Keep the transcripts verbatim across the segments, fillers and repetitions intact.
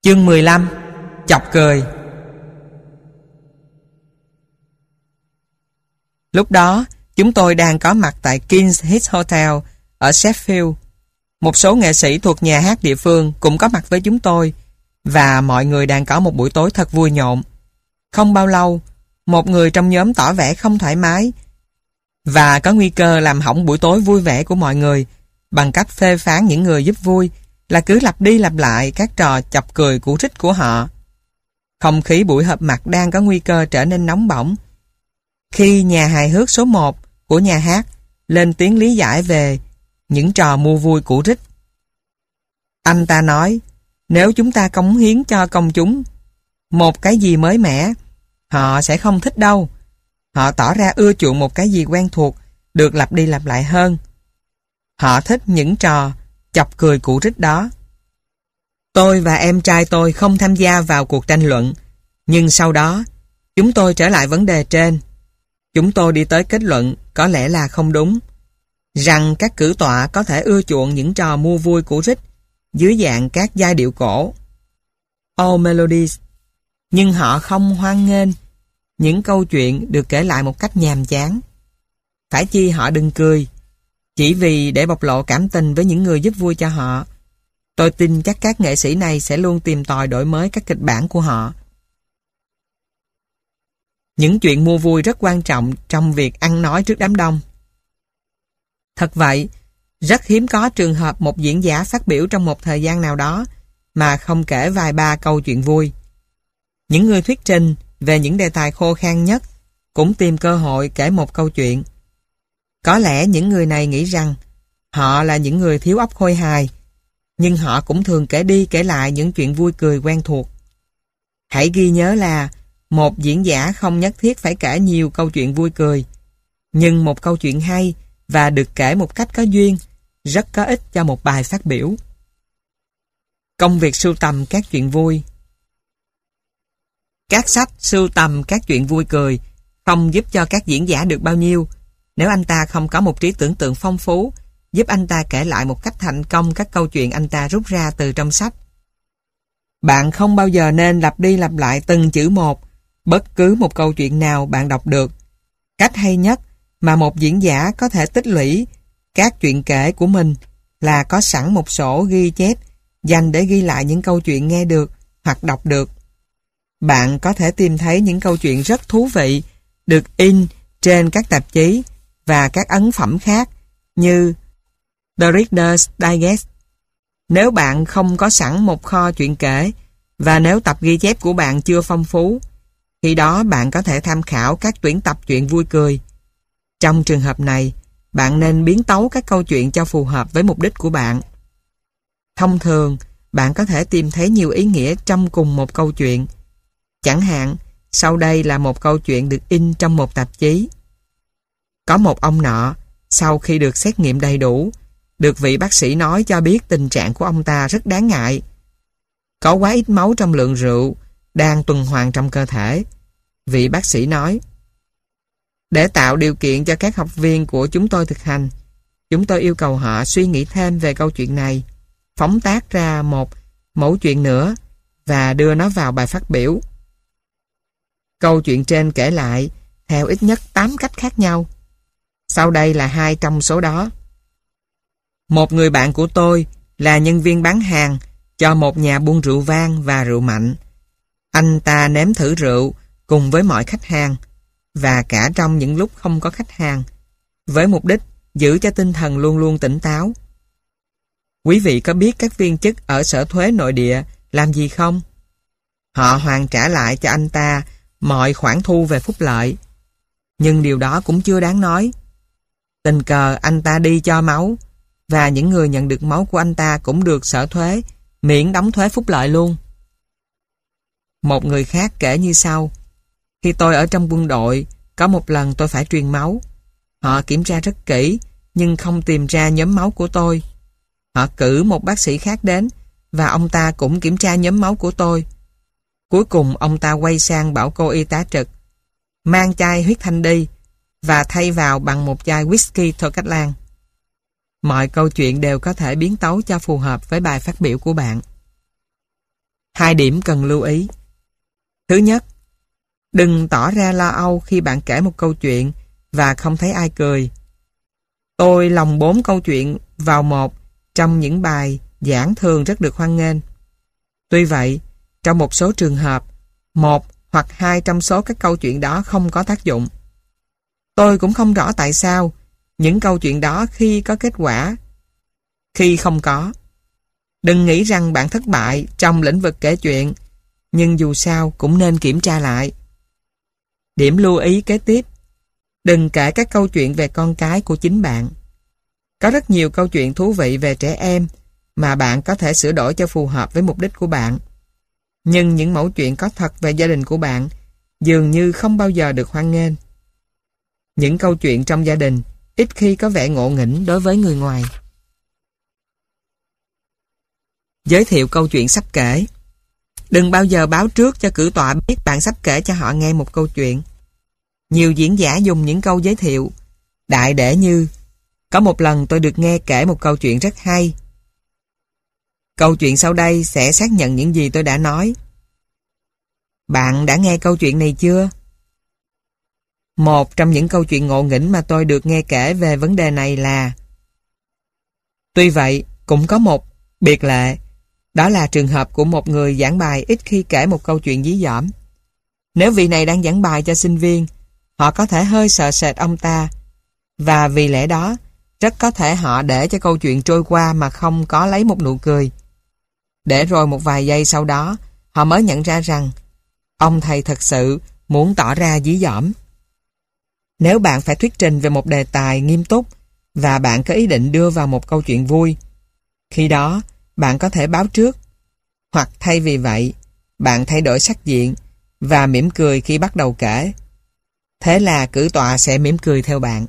Chương mười lăm. Chọc cười. Lúc đó, chúng tôi đang có mặt tại King's Heath Hotel ở Sheffield. Một số nghệ sĩ thuộc nhà hát địa phương cũng có mặt với chúng tôi, và mọi người đang có một buổi tối thật vui nhộn. Không bao lâu, một người trong nhóm tỏ vẻ không thoải mái và có nguy cơ làm hỏng buổi tối vui vẻ của mọi người bằng cách phê phán những người giúp vui là cứ lặp đi lặp lại các trò chọc cười cũ rích của họ. Không khí buổi họp mặt đang có nguy cơ trở nên nóng bỏng khi nhà hài hước số một của nhà hát lên tiếng lý giải về những trò mua vui cũ rích. Anh ta nói, nếu chúng ta cống hiến cho công chúng một cái gì mới mẻ, họ sẽ không thích đâu. Họ tỏ ra ưa chuộng một cái gì quen thuộc, được lặp đi lặp lại hơn. Họ thích những trò chọc cười cũ rích đó. Tôi và em trai tôi không tham gia vào cuộc tranh luận, nhưng sau đó, chúng tôi trở lại vấn đề trên. Chúng tôi đi tới kết luận có lẽ là không đúng, rằng các cử tọa có thể ưa chuộng những trò mua vui cũ rích dưới dạng các giai điệu cổ, old melodies, nhưng họ không hoan nghênh những câu chuyện được kể lại một cách nhàm chán. Phải chi họ đừng cười, chỉ vì để bộc lộ cảm tình với những người giúp vui cho họ. Tôi tin chắc các nghệ sĩ này sẽ luôn tìm tòi đổi mới các kịch bản của họ. Những chuyện mua vui rất quan trọng trong việc ăn nói trước đám đông. Thật vậy, rất hiếm có trường hợp một diễn giả phát biểu trong một thời gian nào đó mà không kể vài ba câu chuyện vui. Những người thuyết trình về những đề tài khô khan nhất cũng tìm cơ hội kể một câu chuyện. Có lẽ những người này nghĩ rằng họ là những người thiếu óc khôi hài, nhưng họ cũng thường kể đi kể lại những chuyện vui cười quen thuộc. Hãy ghi nhớ là một diễn giả không nhất thiết phải kể nhiều câu chuyện vui cười, nhưng một câu chuyện hay và được kể một cách có duyên rất có ích cho một bài phát biểu. Công việc sưu tầm các chuyện vui. Các sách sưu tầm các chuyện vui cười không giúp cho các diễn giả được bao nhiêu nếu anh ta không có một trí tưởng tượng phong phú giúp anh ta kể lại một cách thành công các câu chuyện anh ta rút ra từ trong sách. Bạn không bao giờ nên lặp đi lặp lại từng chữ một bất cứ một câu chuyện nào bạn đọc được. Cách hay nhất mà một diễn giả có thể tích lũy các chuyện kể của mình là có sẵn một sổ ghi chép dành để ghi lại những câu chuyện nghe được hoặc đọc được. Bạn có thể tìm thấy những câu chuyện rất thú vị được in trên các tạp chí và các ấn phẩm khác như The Reader's Digest. Nếu bạn không có sẵn một kho chuyện kể và nếu tập ghi chép của bạn chưa phong phú, khi đó bạn có thể tham khảo các tuyển tập chuyện vui cười. Trong trường hợp này, bạn nên biến tấu các câu chuyện cho phù hợp với mục đích của bạn. Thông thường, bạn có thể tìm thấy nhiều ý nghĩa trong cùng một câu chuyện. Chẳng hạn, sau đây là một câu chuyện được in trong một tạp chí. Có một ông nọ, sau khi được xét nghiệm đầy đủ, được vị bác sĩ nói cho biết tình trạng của ông ta rất đáng ngại. Có quá ít máu trong lượng rượu đang tuần hoàn trong cơ thể. Vị bác sĩ nói, để tạo điều kiện cho các học viên của chúng tôi thực hành, chúng tôi yêu cầu họ suy nghĩ thêm về câu chuyện này, phóng tác ra một mẫu chuyện nữa và đưa nó vào bài phát biểu. Câu chuyện trên kể lại theo ít nhất tám cách khác nhau. Sau đây là hai trong số đó. Một người bạn của tôi là nhân viên bán hàng cho một nhà buôn rượu vang và rượu mạnh. Anh ta nếm thử rượu cùng với mọi khách hàng và cả trong những lúc không có khách hàng, với mục đích giữ cho tinh thần luôn luôn tỉnh táo. Quý vị có biết các viên chức ở sở thuế nội địa làm gì không? Họ hoàn trả lại cho anh ta mọi khoản thu về phúc lợi. Nhưng điều đó cũng chưa đáng nói. Tình cờ anh ta đi cho máu, và những người nhận được máu của anh ta cũng được sở thuế miễn đóng thuế phúc lợi luôn. Một người khác kể như sau. Khi tôi ở trong quân đội, có một lần tôi phải truyền máu. Họ kiểm tra rất kỹ, nhưng không tìm ra nhóm máu của tôi. Họ cử một bác sĩ khác đến, và ông ta cũng kiểm tra nhóm máu của tôi. Cuối cùng ông ta quay sang bảo cô y tá trực, mang chai huyết thanh đi, và thay vào bằng một chai whisky thôi cách lan. Mọi câu chuyện đều có thể biến tấu cho phù hợp với bài phát biểu của bạn. Hai điểm cần lưu ý. Thứ nhất, đừng tỏ ra lo âu khi bạn kể một câu chuyện và không thấy ai cười. Tôi lồng bốn câu chuyện vào một trong những bài giảng thường rất được hoan nghênh. Tuy vậy, trong một số trường hợp, một hoặc hai trong số các câu chuyện đó không có tác dụng. Tôi cũng không rõ tại sao những câu chuyện đó khi có kết quả, khi không có. Đừng nghĩ rằng bạn thất bại trong lĩnh vực kể chuyện, nhưng dù sao cũng nên kiểm tra lại. Điểm lưu ý kế tiếp: đừng kể các câu chuyện về con cái của chính bạn. Có rất nhiều câu chuyện thú vị về trẻ em mà bạn có thể sửa đổi cho phù hợp với mục đích của bạn. Nhưng những mẩu chuyện có thật về gia đình của bạn dường như không bao giờ được hoan nghênh. Những câu chuyện trong gia đình ít khi có vẻ ngộ nghĩnh đối với người ngoài. Giới thiệu câu chuyện sắp kể. Đừng bao giờ báo trước cho cử tọa biết bạn sắp kể cho họ nghe một câu chuyện. Nhiều diễn giả dùng những câu giới thiệu đại để như: có một lần tôi được nghe kể một câu chuyện rất hay. Câu chuyện sau đây sẽ xác nhận những gì tôi đã nói. Bạn đã nghe câu chuyện này chưa? Một trong những câu chuyện ngộ nghĩnh mà tôi được nghe kể về vấn đề này là... Tuy vậy, cũng có một biệt lệ. Đó là trường hợp của một người giảng bài ít khi kể một câu chuyện dí dỏm. Nếu vị này đang giảng bài cho sinh viên, họ có thể hơi sợ sệt ông ta, và vì lẽ đó, rất có thể họ để cho câu chuyện trôi qua mà không có lấy một nụ cười. Để rồi một vài giây sau đó, họ mới nhận ra rằng ông thầy thật sự muốn tỏ ra dí dỏm. Nếu bạn phải thuyết trình về một đề tài nghiêm túc và bạn có ý định đưa vào một câu chuyện vui, khi đó bạn có thể báo trước, hoặc thay vì vậy, bạn thay đổi sắc diện và mỉm cười khi bắt đầu kể. Thế là cử tọa sẽ mỉm cười theo bạn.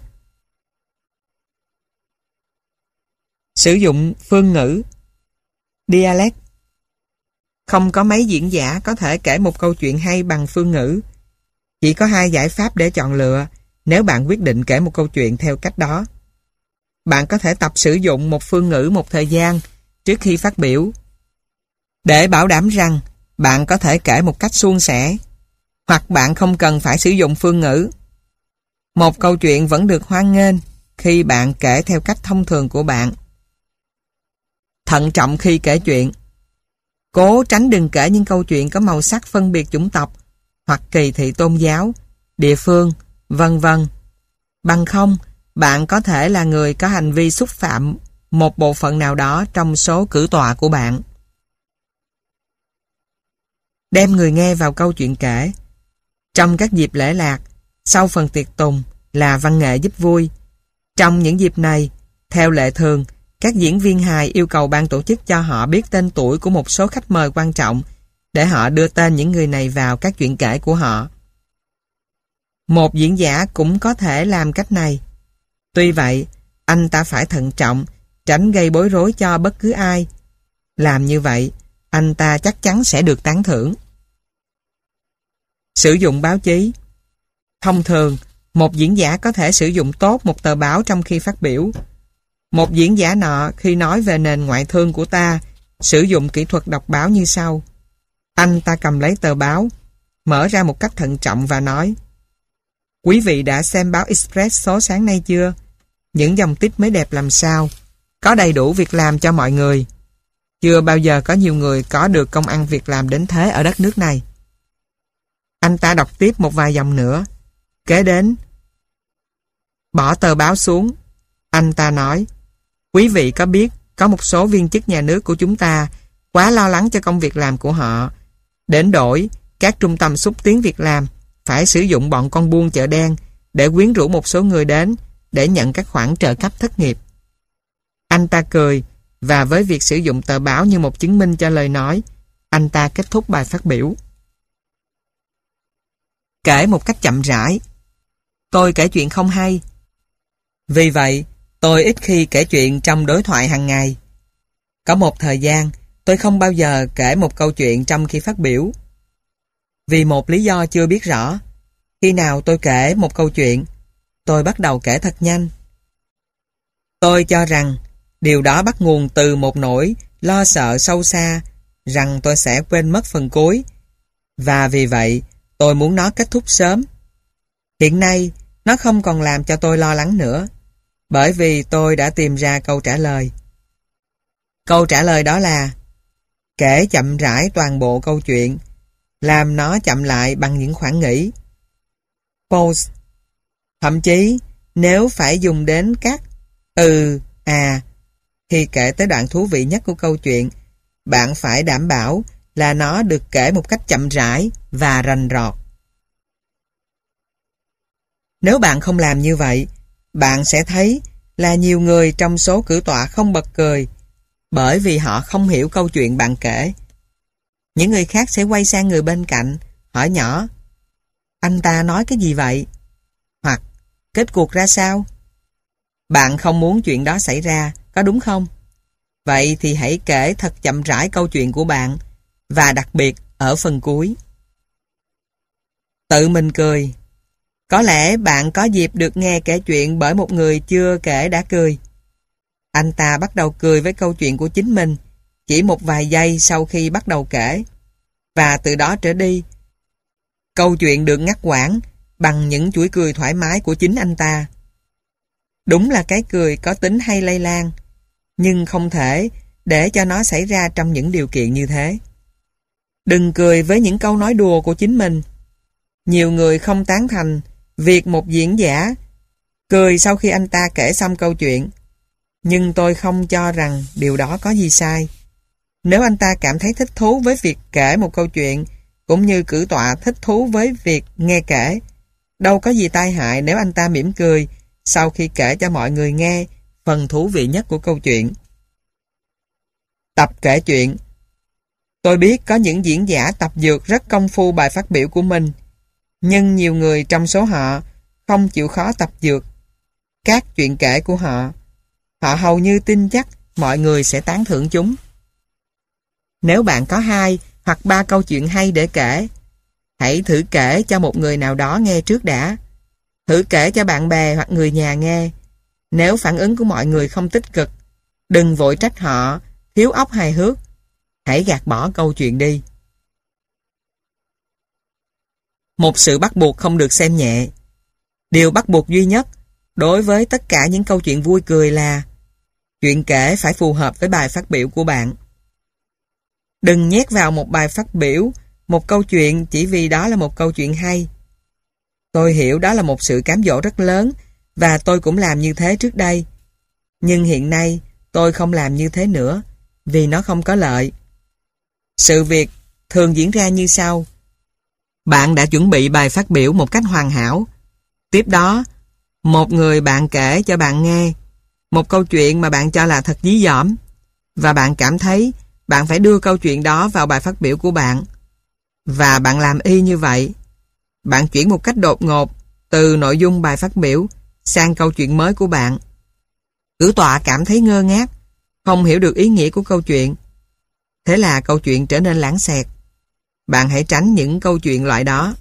Sử dụng phương ngữ dialect. Không có mấy diễn giả có thể kể một câu chuyện hay bằng phương ngữ. Chỉ có hai giải pháp để chọn lựa nếu bạn quyết định kể một câu chuyện theo cách đó. Bạn có thể tập sử dụng một phương ngữ một thời gian trước khi phát biểu, để bảo đảm rằng bạn có thể kể một cách suôn sẻ, hoặc bạn không cần phải sử dụng phương ngữ. Một câu chuyện vẫn được hoan nghênh khi bạn kể theo cách thông thường của bạn. Thận trọng khi kể chuyện. Cố tránh đừng kể những câu chuyện có màu sắc phân biệt chủng tộc hoặc kỳ thị tôn giáo, địa phương, vân vân. Bằng không, bạn có thể là người có hành vi xúc phạm một bộ phận nào đó trong số cử tọa của bạn. Đem người nghe vào câu chuyện kể. Trong các dịp lễ lạc, sau phần tiệc tùng là văn nghệ giúp vui. Trong những dịp này, theo lệ thường, các diễn viên hài yêu cầu ban tổ chức cho họ biết tên tuổi của một số khách mời quan trọng để họ đưa tên những người này vào các chuyện kể của họ. Một diễn giả cũng có thể làm cách này. Tuy vậy, anh ta phải thận trọng, tránh gây bối rối cho bất cứ ai. Làm như vậy, anh ta chắc chắn sẽ được tán thưởng. Sử dụng báo chí. Thông thường, một diễn giả có thể sử dụng tốt một tờ báo trong khi phát biểu. Một diễn giả nọ khi nói về nền ngoại thương của ta sử dụng kỹ thuật đọc báo như sau. Anh ta cầm lấy tờ báo, mở ra một cách thận trọng và nói: Quý vị đã xem báo Express số sáng nay chưa? Những dòng tích mới đẹp làm sao? Có đầy đủ việc làm cho mọi người. Chưa bao giờ có nhiều người có được công ăn việc làm đến thế ở đất nước này. Anh ta đọc tiếp một vài dòng nữa. Kế đến, bỏ tờ báo xuống, anh ta nói: Quý vị có biết có một số viên chức nhà nước của chúng ta quá lo lắng cho công việc làm của họ, đến đổi các trung tâm xúc tiến việc làm phải sử dụng bọn con buôn chợ đen để quyến rũ một số người đến để nhận các khoản trợ cấp thất nghiệp. Anh ta cười, và với việc sử dụng tờ báo như một chứng minh cho lời nói, anh ta kết thúc bài phát biểu. Kể một cách chậm rãi. Tôi kể chuyện không hay. Vì vậy, tôi ít khi kể chuyện trong đối thoại hàng ngày. Có một thời gian, tôi không bao giờ kể một câu chuyện trong khi phát biểu. Vì một lý do chưa biết rõ, khi nào tôi kể một câu chuyện, tôi bắt đầu kể thật nhanh. Tôi cho rằng điều đó bắt nguồn từ một nỗi lo sợ sâu xa rằng tôi sẽ quên mất phần cuối, và vì vậy tôi muốn nó kết thúc sớm. Hiện nay, nó không còn làm cho tôi lo lắng nữa, bởi vì tôi đã tìm ra câu trả lời. Câu trả lời đó là kể chậm rãi toàn bộ câu chuyện, làm nó chậm lại bằng những khoảng nghỉ. Pause. Thậm chí, nếu phải dùng đến các ừ, à, khi kể tới đoạn thú vị nhất của câu chuyện, bạn phải đảm bảo là nó được kể một cách chậm rãi và rành rọt. Nếu bạn không làm như vậy, bạn sẽ thấy là nhiều người trong số cử tọa không bật cười bởi vì họ không hiểu câu chuyện bạn kể. Những người khác sẽ quay sang người bên cạnh, hỏi nhỏ: anh ta nói cái gì vậy? Hoặc kết cuộc ra sao? Bạn không muốn chuyện đó xảy ra, có đúng không? Vậy thì hãy kể thật chậm rãi câu chuyện của bạn, và đặc biệt ở phần cuối. Tự mình cười. Có lẽ bạn có dịp được nghe kể chuyện bởi một người chưa kể đã cười. Anh ta bắt đầu cười với câu chuyện của chính mình chỉ một vài giây sau khi bắt đầu kể, và từ đó trở đi, câu chuyện được ngắt quãng bằng những chuỗi cười thoải mái của chính anh ta. Đúng là cái cười có tính hay lây lan, nhưng không thể để cho nó xảy ra trong những điều kiện như thế. Đừng cười với những câu nói đùa của chính mình. Nhiều người không tán thành việc một diễn giả cười sau khi anh ta kể xong câu chuyện, nhưng tôi không cho rằng điều đó có gì sai. Nếu anh ta cảm thấy thích thú với việc kể một câu chuyện, cũng như cử tọa thích thú với việc nghe kể, đâu có gì tai hại nếu anh ta mỉm cười sau khi kể cho mọi người nghe phần thú vị nhất của câu chuyện. Tập kể chuyện. Tôi biết có những diễn giả tập dược rất công phu bài phát biểu của mình, nhưng nhiều người trong số họ không chịu khó tập dược các chuyện kể của họ. Họ hầu như tin chắc mọi người sẽ tán thưởng chúng. Nếu bạn có hai hoặc ba câu chuyện hay để kể, hãy thử kể cho một người nào đó nghe trước đã. Thử kể cho bạn bè hoặc người nhà nghe. Nếu phản ứng của mọi người không tích cực, đừng vội trách họ thiếu óc hài hước. Hãy gạt bỏ câu chuyện đi. Một sự bắt buộc không được xem nhẹ. Điều bắt buộc duy nhất đối với tất cả những câu chuyện vui cười là chuyện kể phải phù hợp với bài phát biểu của bạn. Đừng nhét vào một bài phát biểu một câu chuyện chỉ vì đó là một câu chuyện hay. Tôi hiểu đó là một sự cám dỗ rất lớn, và tôi cũng làm như thế trước đây. Nhưng hiện nay tôi không làm như thế nữa, vì nó không có lợi. Sự việc thường diễn ra như sau. Bạn đã chuẩn bị bài phát biểu một cách hoàn hảo. Tiếp đó, một người bạn kể cho bạn nghe một câu chuyện mà bạn cho là thật dí dỏm, và bạn cảm thấy bạn phải đưa câu chuyện đó vào bài phát biểu của bạn. Và bạn làm y như vậy. Bạn chuyển một cách đột ngột từ nội dung bài phát biểu sang câu chuyện mới của bạn. Cử tọa cảm thấy ngơ ngác, không hiểu được ý nghĩa của câu chuyện. Thế là câu chuyện trở nên lãng xẹt. Bạn hãy tránh những câu chuyện loại đó.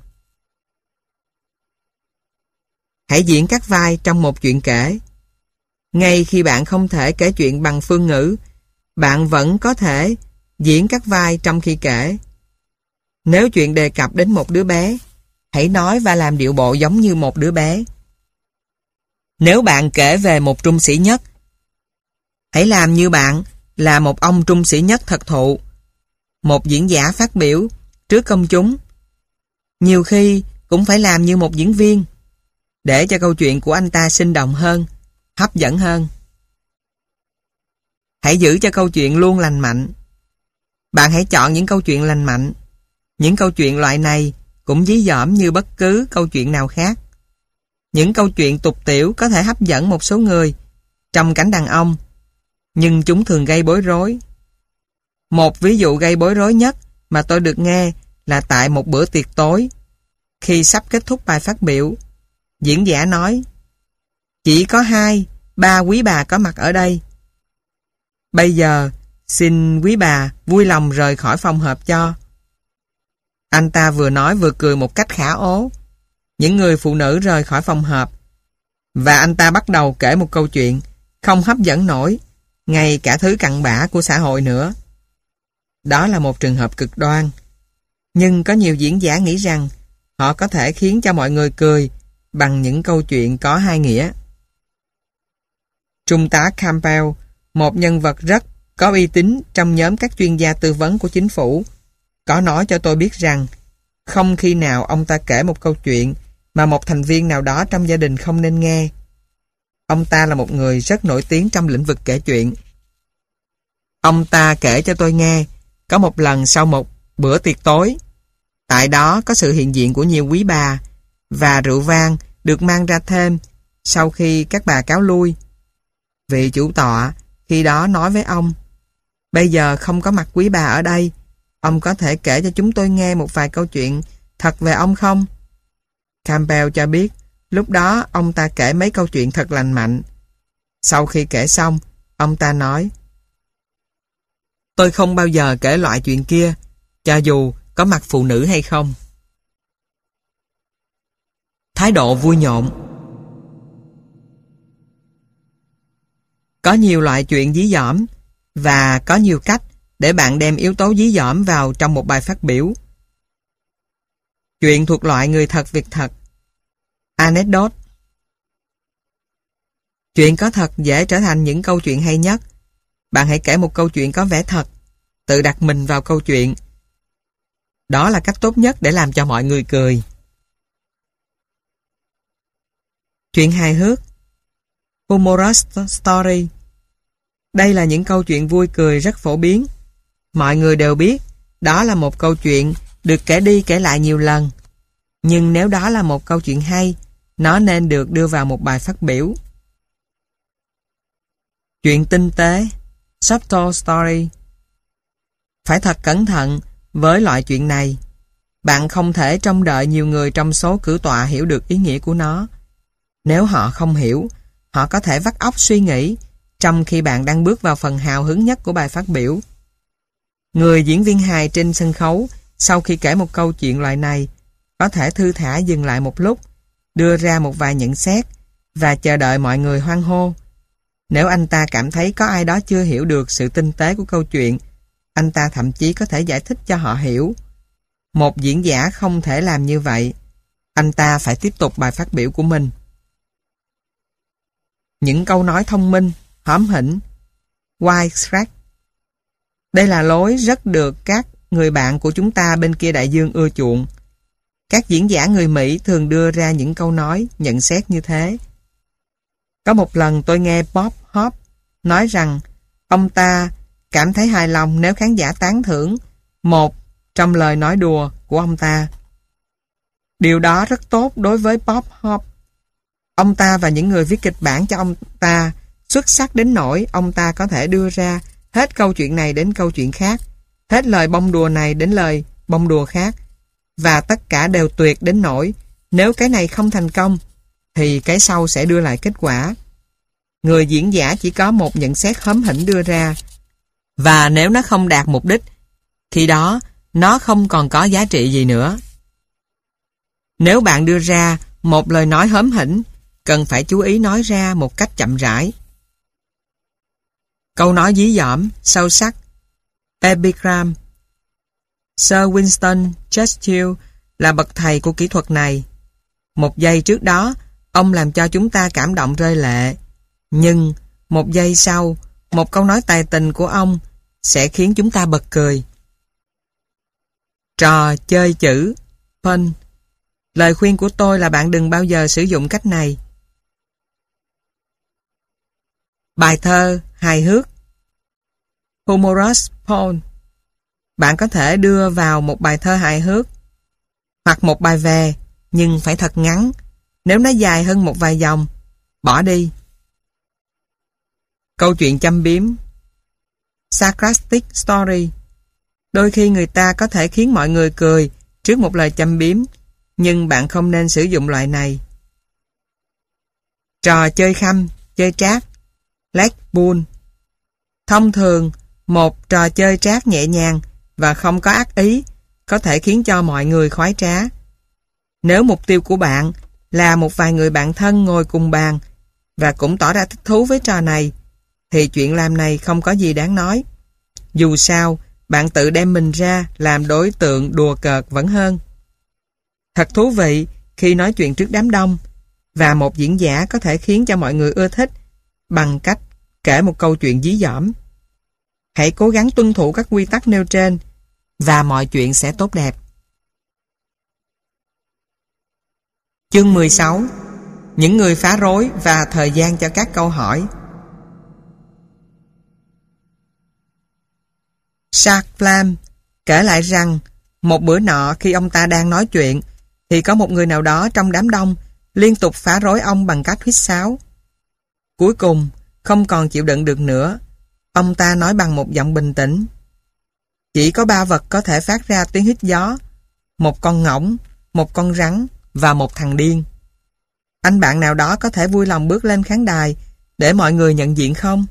Hãy diễn các vai trong một chuyện kể. Ngay khi bạn không thể kể chuyện bằng phương ngữ, bạn vẫn có thể diễn các vai trong khi kể. Nếu chuyện đề cập đến một đứa bé, hãy nói và làm điệu bộ giống như một đứa bé. Nếu bạn kể về một trung sĩ nhất, hãy làm như bạn là một ông trung sĩ nhất thật thụ, một diễn giả phát biểu trước công chúng. Nhiều khi cũng phải làm như một diễn viên, để cho câu chuyện của anh ta sinh động hơn, hấp dẫn hơn. Hãy giữ cho câu chuyện luôn lành mạnh. Bạn hãy chọn những câu chuyện lành mạnh. Những câu chuyện loại này cũng dí dỏm như bất cứ câu chuyện nào khác. Những câu chuyện tục tiểu có thể hấp dẫn một số người trong cánh đàn ông, nhưng chúng thường gây bối rối. Một ví dụ gây bối rối nhất mà tôi được nghe là tại một bữa tiệc tối. Khi sắp kết thúc bài phát biểu, diễn giả nói: chỉ có hai, ba quý bà có mặt ở đây. Bây giờ, xin quý bà vui lòng rời khỏi phòng họp cho. Anh ta vừa nói vừa cười một cách khả ố. Những người phụ nữ rời khỏi phòng họp, và anh ta bắt đầu kể một câu chuyện không hấp dẫn nổi ngay cả thứ cặn bã của xã hội nữa. Đó là một trường hợp cực đoan. Nhưng có nhiều diễn giả nghĩ rằng họ có thể khiến cho mọi người cười bằng những câu chuyện có hai nghĩa. Trung tá Campbell, một nhân vật rất có uy tín trong nhóm các chuyên gia tư vấn của chính phủ, có nói cho tôi biết rằng không khi nào ông ta kể một câu chuyện mà một thành viên nào đó trong gia đình không nên nghe. Ông ta là một người rất nổi tiếng trong lĩnh vực kể chuyện. Ông ta kể cho tôi nghe, có một lần sau một bữa tiệc tối, tại đó có sự hiện diện của nhiều quý bà, và rượu vang được mang ra thêm sau khi các bà cáo lui. Vị chủ tọa khi đó nói với ông, bây giờ không có mặt quý bà ở đây, ông có thể kể cho chúng tôi nghe một vài câu chuyện thật về ông không? Campbell cho biết, lúc đó ông ta kể mấy câu chuyện thật lành mạnh. Sau khi kể xong, ông ta nói, tôi không bao giờ kể loại chuyện kia, cho dù có mặt phụ nữ hay không. Thái độ vui nhộn. Có nhiều loại chuyện dí dỏm, và có nhiều cách để bạn đem yếu tố dí dỏm vào trong một bài phát biểu. Chuyện thuộc loại người thật việc thật. Anecdote. Chuyện có thật dễ trở thành những câu chuyện hay nhất. Bạn hãy kể một câu chuyện có vẻ thật, tự đặt mình vào câu chuyện. Đó là cách tốt nhất để làm cho mọi người cười. Chuyện hài hước. Humorous story. Đây là những câu chuyện vui cười rất phổ biến. Mọi người đều biết đó là một câu chuyện được kể đi kể lại nhiều lần. Nhưng nếu đó là một câu chuyện hay, nó nên được đưa vào một bài phát biểu. Chuyện tinh tế. Subtle story. Phải thật cẩn thận với loại chuyện này. Bạn không thể trông đợi nhiều người trong số cử tọa hiểu được ý nghĩa của nó. Nếu họ không hiểu, họ có thể vắt óc suy nghĩ trong khi bạn đang bước vào phần hào hứng nhất của bài phát biểu. Người diễn viên hài trên sân khấu sau khi kể một câu chuyện loại này có thể thư thả dừng lại một lúc, đưa ra một vài nhận xét và chờ đợi mọi người hoan hô. Nếu anh ta cảm thấy có ai đó chưa hiểu được sự tinh tế của câu chuyện, anh ta thậm chí có thể giải thích cho họ hiểu. Một diễn giả không thể làm như vậy. Anh ta phải tiếp tục bài phát biểu của mình. Những câu nói thông minh, hóm hỉnh. Wisecrack. Đây là lối rất được các người bạn của chúng ta bên kia đại dương ưa chuộng. Các diễn giả người Mỹ thường đưa ra những câu nói, nhận xét như thế. Có một lần tôi nghe Bob Hope nói rằng ông ta cảm thấy hài lòng nếu khán giả tán thưởng một trong lời nói đùa của ông ta. Điều đó rất tốt đối với Bob Hope. Ông ta và những người viết kịch bản cho ông ta xuất sắc đến nỗi ông ta có thể đưa ra hết câu chuyện này đến câu chuyện khác, hết lời bông đùa này đến lời bông đùa khác, và tất cả đều tuyệt đến nỗi nếu cái này không thành công thì cái sau sẽ đưa lại kết quả. Người diễn giả chỉ có một nhận xét hóm hỉnh đưa ra, và nếu nó không đạt mục đích, khi đó nó không còn có giá trị gì nữa. Nếu bạn đưa ra một lời nói hóm hỉnh, cần phải chú ý nói ra một cách chậm rãi. Câu nói dí dỏm, sâu sắc. Epigram. Sir Winston Churchill là bậc thầy của kỹ thuật này. Một giây trước đó, ông làm cho chúng ta cảm động rơi lệ. Nhưng, một giây sau, một câu nói tài tình của ông sẽ khiến chúng ta bật cười. Trò chơi chữ. Pun. Lời khuyên của tôi là bạn đừng bao giờ sử dụng cách này. Bài thơ hài hước. Humorous poem. Bạn có thể đưa vào một bài thơ hài hước hoặc một bài về, nhưng phải thật ngắn. Nếu nó dài hơn một vài dòng, bỏ đi. Câu chuyện châm biếm. Sarcastic story. Đôi khi người ta có thể khiến mọi người cười trước một lời châm biếm, nhưng bạn không nên sử dụng loại này. Trò chơi khăm, chơi trác. Leg pull. Thông thường, một trò chơi trác nhẹ nhàng và không có ác ý có thể khiến cho mọi người khoái trá. Nếu mục tiêu của bạn là một vài người bạn thân ngồi cùng bàn và cũng tỏ ra thích thú với trò này, thì chuyện làm này không có gì đáng nói. Dù sao, bạn tự đem mình ra làm đối tượng đùa cợt vẫn hơn. Thật thú vị khi nói chuyện trước đám đông, và một diễn giả có thể khiến cho mọi người ưa thích bằng cách kể một câu chuyện dí dỏm. Hãy cố gắng tuân thủ các quy tắc nêu trên và mọi chuyện sẽ tốt đẹp. Chương mười sáu. Những người phá rối và thời gian cho các câu hỏi. Jacques Flam kể lại rằng một bữa nọ khi ông ta đang nói chuyện thì có một người nào đó trong đám đông liên tục phá rối ông bằng cách huýt sáo. Cuối cùng, không còn chịu đựng được nữa, ông ta nói bằng một giọng bình tĩnh: chỉ có ba vật có thể phát ra tiếng hít gió: một con ngỗng, một con rắn và một thằng điên. Anh bạn nào đó có thể vui lòng bước lên khán đài để mọi người nhận diện không?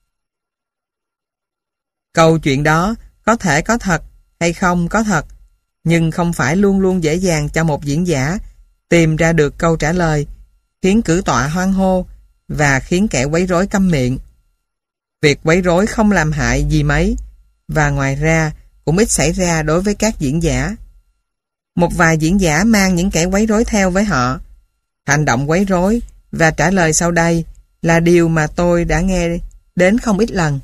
Câu chuyện đó có thể có thật hay không có thật, nhưng không phải luôn luôn dễ dàng cho một diễn giả tìm ra được câu trả lời, khiến cử tọa hoan hô và khiến kẻ quấy rối câm miệng. Việc quấy rối không làm hại gì mấy, và ngoài ra cũng ít xảy ra đối với các diễn giả. Một vài diễn giả mang những kẻ quấy rối theo với họ. Hành động quấy rối và trả lời sau đây là điều mà tôi đã nghe đến không ít lần.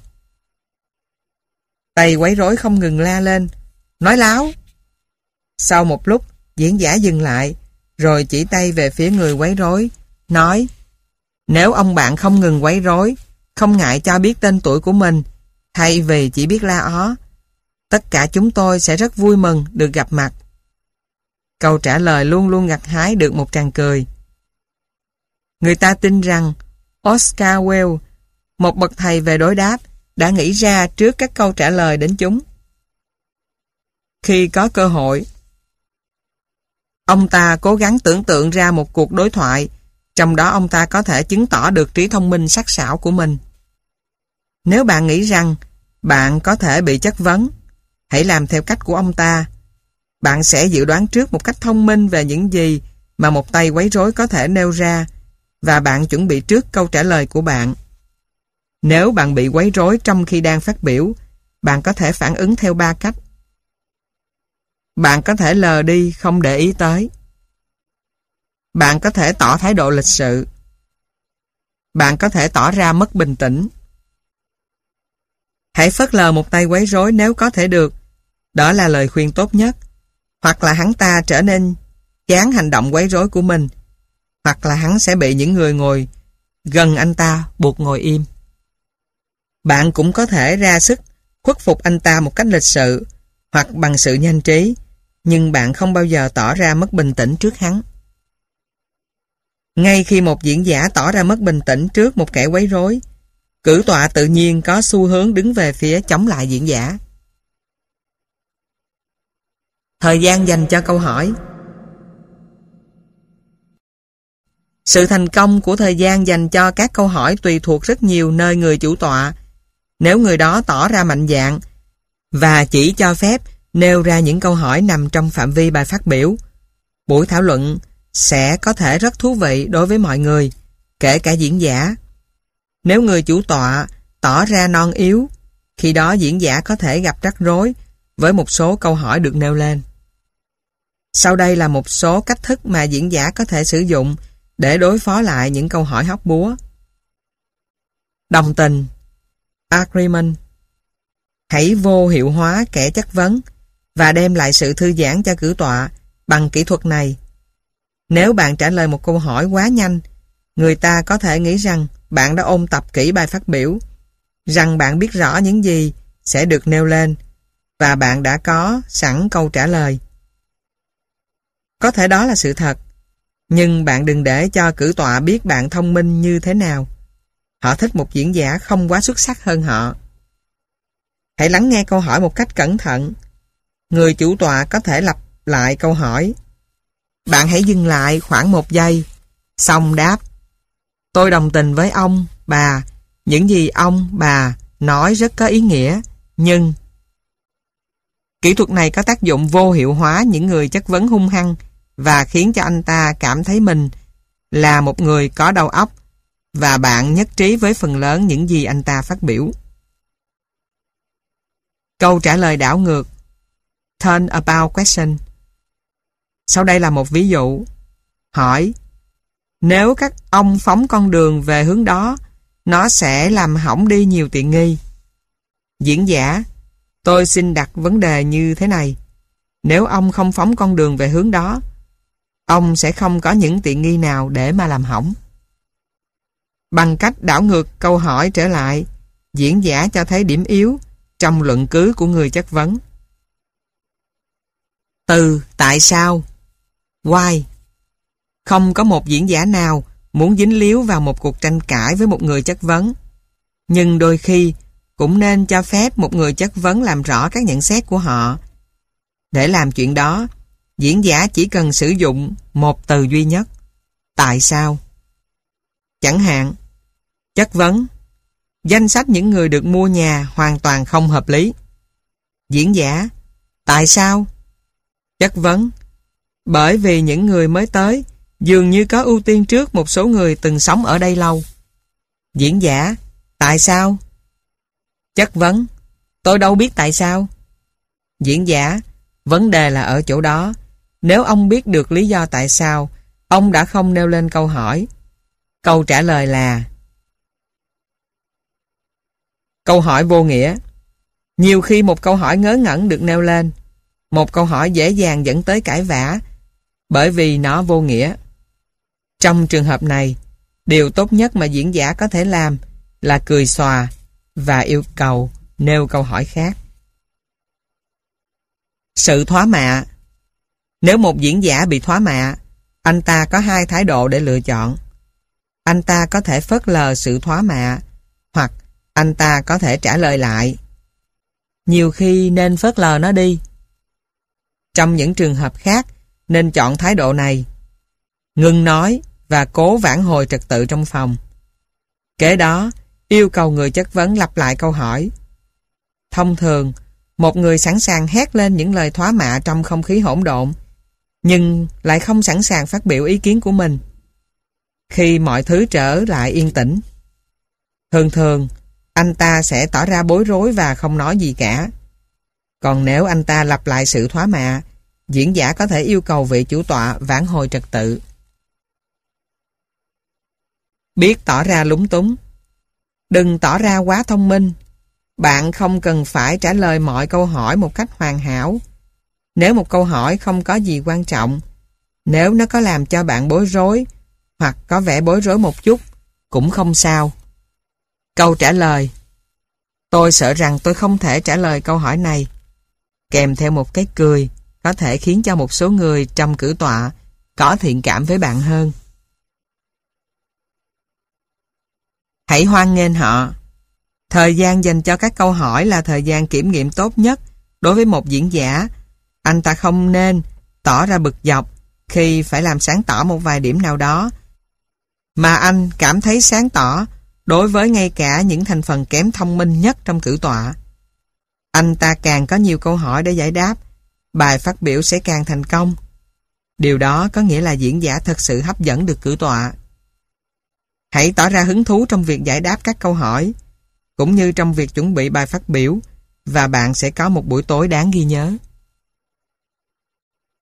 Tay quấy rối không ngừng la lên: nói láo! Sau một lúc, diễn giả dừng lại, rồi chỉ tay về phía người quấy rối, nói: nếu ông bạn không ngừng quấy rối, không ngại cho biết tên tuổi của mình, thay vì chỉ biết la ó, tất cả chúng tôi sẽ rất vui mừng được gặp mặt. Câu trả lời luôn luôn gặt hái được một tràng cười. Người ta tin rằng Oscar Wilde, một bậc thầy về đối đáp, đã nghĩ ra trước các câu trả lời đến chúng. Khi có cơ hội, ông ta cố gắng tưởng tượng ra một cuộc đối thoại, trong đó ông ta có thể chứng tỏ được trí thông minh sắc sảo của mình. Nếu bạn nghĩ rằng bạn có thể bị chất vấn, hãy làm theo cách của ông ta. Bạn sẽ dự đoán trước một cách thông minh về những gì mà một tay quấy rối có thể nêu ra, và bạn chuẩn bị trước câu trả lời của bạn. Nếu bạn bị quấy rối trong khi đang phát biểu, bạn có thể phản ứng theo ba cách. Bạn có thể lờ đi không để ý tới. Bạn có thể tỏ thái độ lịch sự. Bạn có thể tỏ ra mất bình tĩnh. Hãy phớt lờ một tay quấy rối nếu có thể được. Đó là lời khuyên tốt nhất. Hoặc là hắn ta trở nên chán hành động quấy rối của mình, hoặc là hắn sẽ bị những người ngồi gần anh ta buộc ngồi im. Bạn cũng có thể ra sức khuất phục anh ta một cách lịch sự, hoặc bằng sự nhanh trí, nhưng bạn không bao giờ tỏ ra mất bình tĩnh trước hắn. Ngay khi một diễn giả tỏ ra mất bình tĩnh trước một kẻ quấy rối, cử tọa tự nhiên có xu hướng đứng về phía chống lại diễn giả. Thời gian dành cho câu hỏi. Sự thành công của thời gian dành cho các câu hỏi tùy thuộc rất nhiều nơi người chủ tọa. Nếu người đó tỏ ra mạnh dạn và chỉ cho phép nêu ra những câu hỏi nằm trong phạm vi bài phát biểu, buổi thảo luận sẽ có thể rất thú vị đối với mọi người, kể cả diễn giả. Nếu người chủ tọa tỏ ra non yếu, khi đó diễn giả có thể gặp rắc rối với một số câu hỏi được nêu lên. Sau đây là một số cách thức mà diễn giả có thể sử dụng để đối phó lại những câu hỏi hóc búa. Đồng tình, agreement. Hãy vô hiệu hóa kẻ chất vấn và đem lại sự thư giãn cho cử tọa bằng kỹ thuật này. Nếu bạn trả lời một câu hỏi quá nhanh, người ta có thể nghĩ rằng bạn đã ôn tập kỹ bài phát biểu, rằng bạn biết rõ những gì sẽ được nêu lên, và bạn đã có sẵn câu trả lời. Có thể đó là sự thật, nhưng bạn đừng để cho cử tọa biết bạn thông minh như thế nào. Họ thích một diễn giả không quá xuất sắc hơn họ. Hãy lắng nghe câu hỏi một cách cẩn thận. Người chủ tọa có thể lặp lại câu hỏi. Bạn hãy dừng lại khoảng một giây, xong đáp: tôi đồng tình với ông, bà. Những gì ông, bà nói rất có ý nghĩa, nhưng... Kỹ thuật này có tác dụng vô hiệu hóa những người chất vấn hung hăng và khiến cho anh ta cảm thấy mình là một người có đầu óc, và bạn nhất trí với phần lớn những gì anh ta phát biểu. Câu trả lời đảo ngược. Turnabout question. Sau đây là một ví dụ. Hỏi: nếu các ông phóng con đường về hướng đó, nó sẽ làm hỏng đi nhiều tiện nghi. Diễn giả: tôi xin đặt vấn đề như thế này. Nếu ông không phóng con đường về hướng đó, ông sẽ không có những tiện nghi nào để mà làm hỏng. Bằng cách đảo ngược câu hỏi trở lại, diễn giả cho thấy điểm yếu trong luận cứ của người chất vấn. Từ tại sao, why. Không có một diễn giả nào muốn dính líu vào một cuộc tranh cãi với một người chất vấn. Nhưng đôi khi cũng nên cho phép một người chất vấn làm rõ các nhận xét của họ. Để làm chuyện đó, diễn giả chỉ cần sử dụng một từ duy nhất: tại sao. Chẳng hạn, chất vấn: danh sách những người được mua nhà hoàn toàn không hợp lý. Diễn giả: tại sao? Chất vấn: bởi vì những người mới tới dường như có ưu tiên trước một số người từng sống ở đây lâu. Diễn giả: tại sao? Chất vấn: tôi đâu biết tại sao. Diễn giả: vấn đề là ở chỗ đó. Nếu ông biết được lý do tại sao, ông đã không nêu lên câu hỏi. Câu trả lời là câu hỏi vô nghĩa. Nhiều khi một câu hỏi ngớ ngẩn được nêu lên. Một câu hỏi dễ dàng dẫn tới cãi vã bởi vì nó vô nghĩa. Trong trường hợp này, điều tốt nhất mà diễn giả có thể làm là cười xòa và yêu cầu nêu câu hỏi khác. Sự thoá mạ. Nếu một diễn giả bị thoá mạ, anh ta có hai thái độ để lựa chọn. Anh ta có thể phớt lờ sự thoá mạ, hoặc anh ta có thể trả lời lại. Nhiều khi nên phớt lờ nó đi. Trong những trường hợp khác, nên chọn thái độ này: ngừng nói và cố vãn hồi trật tự trong phòng. Kế đó, yêu cầu người chất vấn lặp lại câu hỏi. Thông thường, một người sẵn sàng hét lên những lời thoá mạ trong không khí hỗn độn, nhưng lại không sẵn sàng phát biểu ý kiến của mình. Khi mọi thứ trở lại yên tĩnh, thường thường, anh ta sẽ tỏ ra bối rối và không nói gì cả. Còn nếu anh ta lặp lại sự thoá mạ, diễn giả có thể yêu cầu vị chủ tọa vãn hồi trật tự. Biết tỏ ra lúng túng. Đừng tỏ ra quá thông minh. Bạn không cần phải trả lời mọi câu hỏi một cách hoàn hảo. Nếu một câu hỏi không có gì quan trọng, nếu nó có làm cho bạn bối rối hoặc có vẻ bối rối một chút, cũng không sao. Câu trả lời: tôi sợ rằng tôi không thể trả lời câu hỏi này, kèm theo một cái cười, có thể khiến cho một số người trong cử tọa có thiện cảm với bạn hơn. Hãy hoan nghênh họ. Thời gian dành cho các câu hỏi là thời gian kiểm nghiệm tốt nhất đối với một diễn giả. Anh ta không nên tỏ ra bực dọc khi phải làm sáng tỏ một vài điểm nào đó, mà anh cảm thấy sáng tỏ đối với ngay cả những thành phần kém thông minh nhất trong cử tọa. Anh ta càng có nhiều câu hỏi để giải đáp, bài phát biểu sẽ càng thành công. Điều đó có nghĩa là diễn giả thật sự hấp dẫn được cử tọa. Hãy tỏ ra hứng thú trong việc giải đáp các câu hỏi, cũng như trong việc chuẩn bị bài phát biểu, và bạn sẽ có một buổi tối đáng ghi nhớ.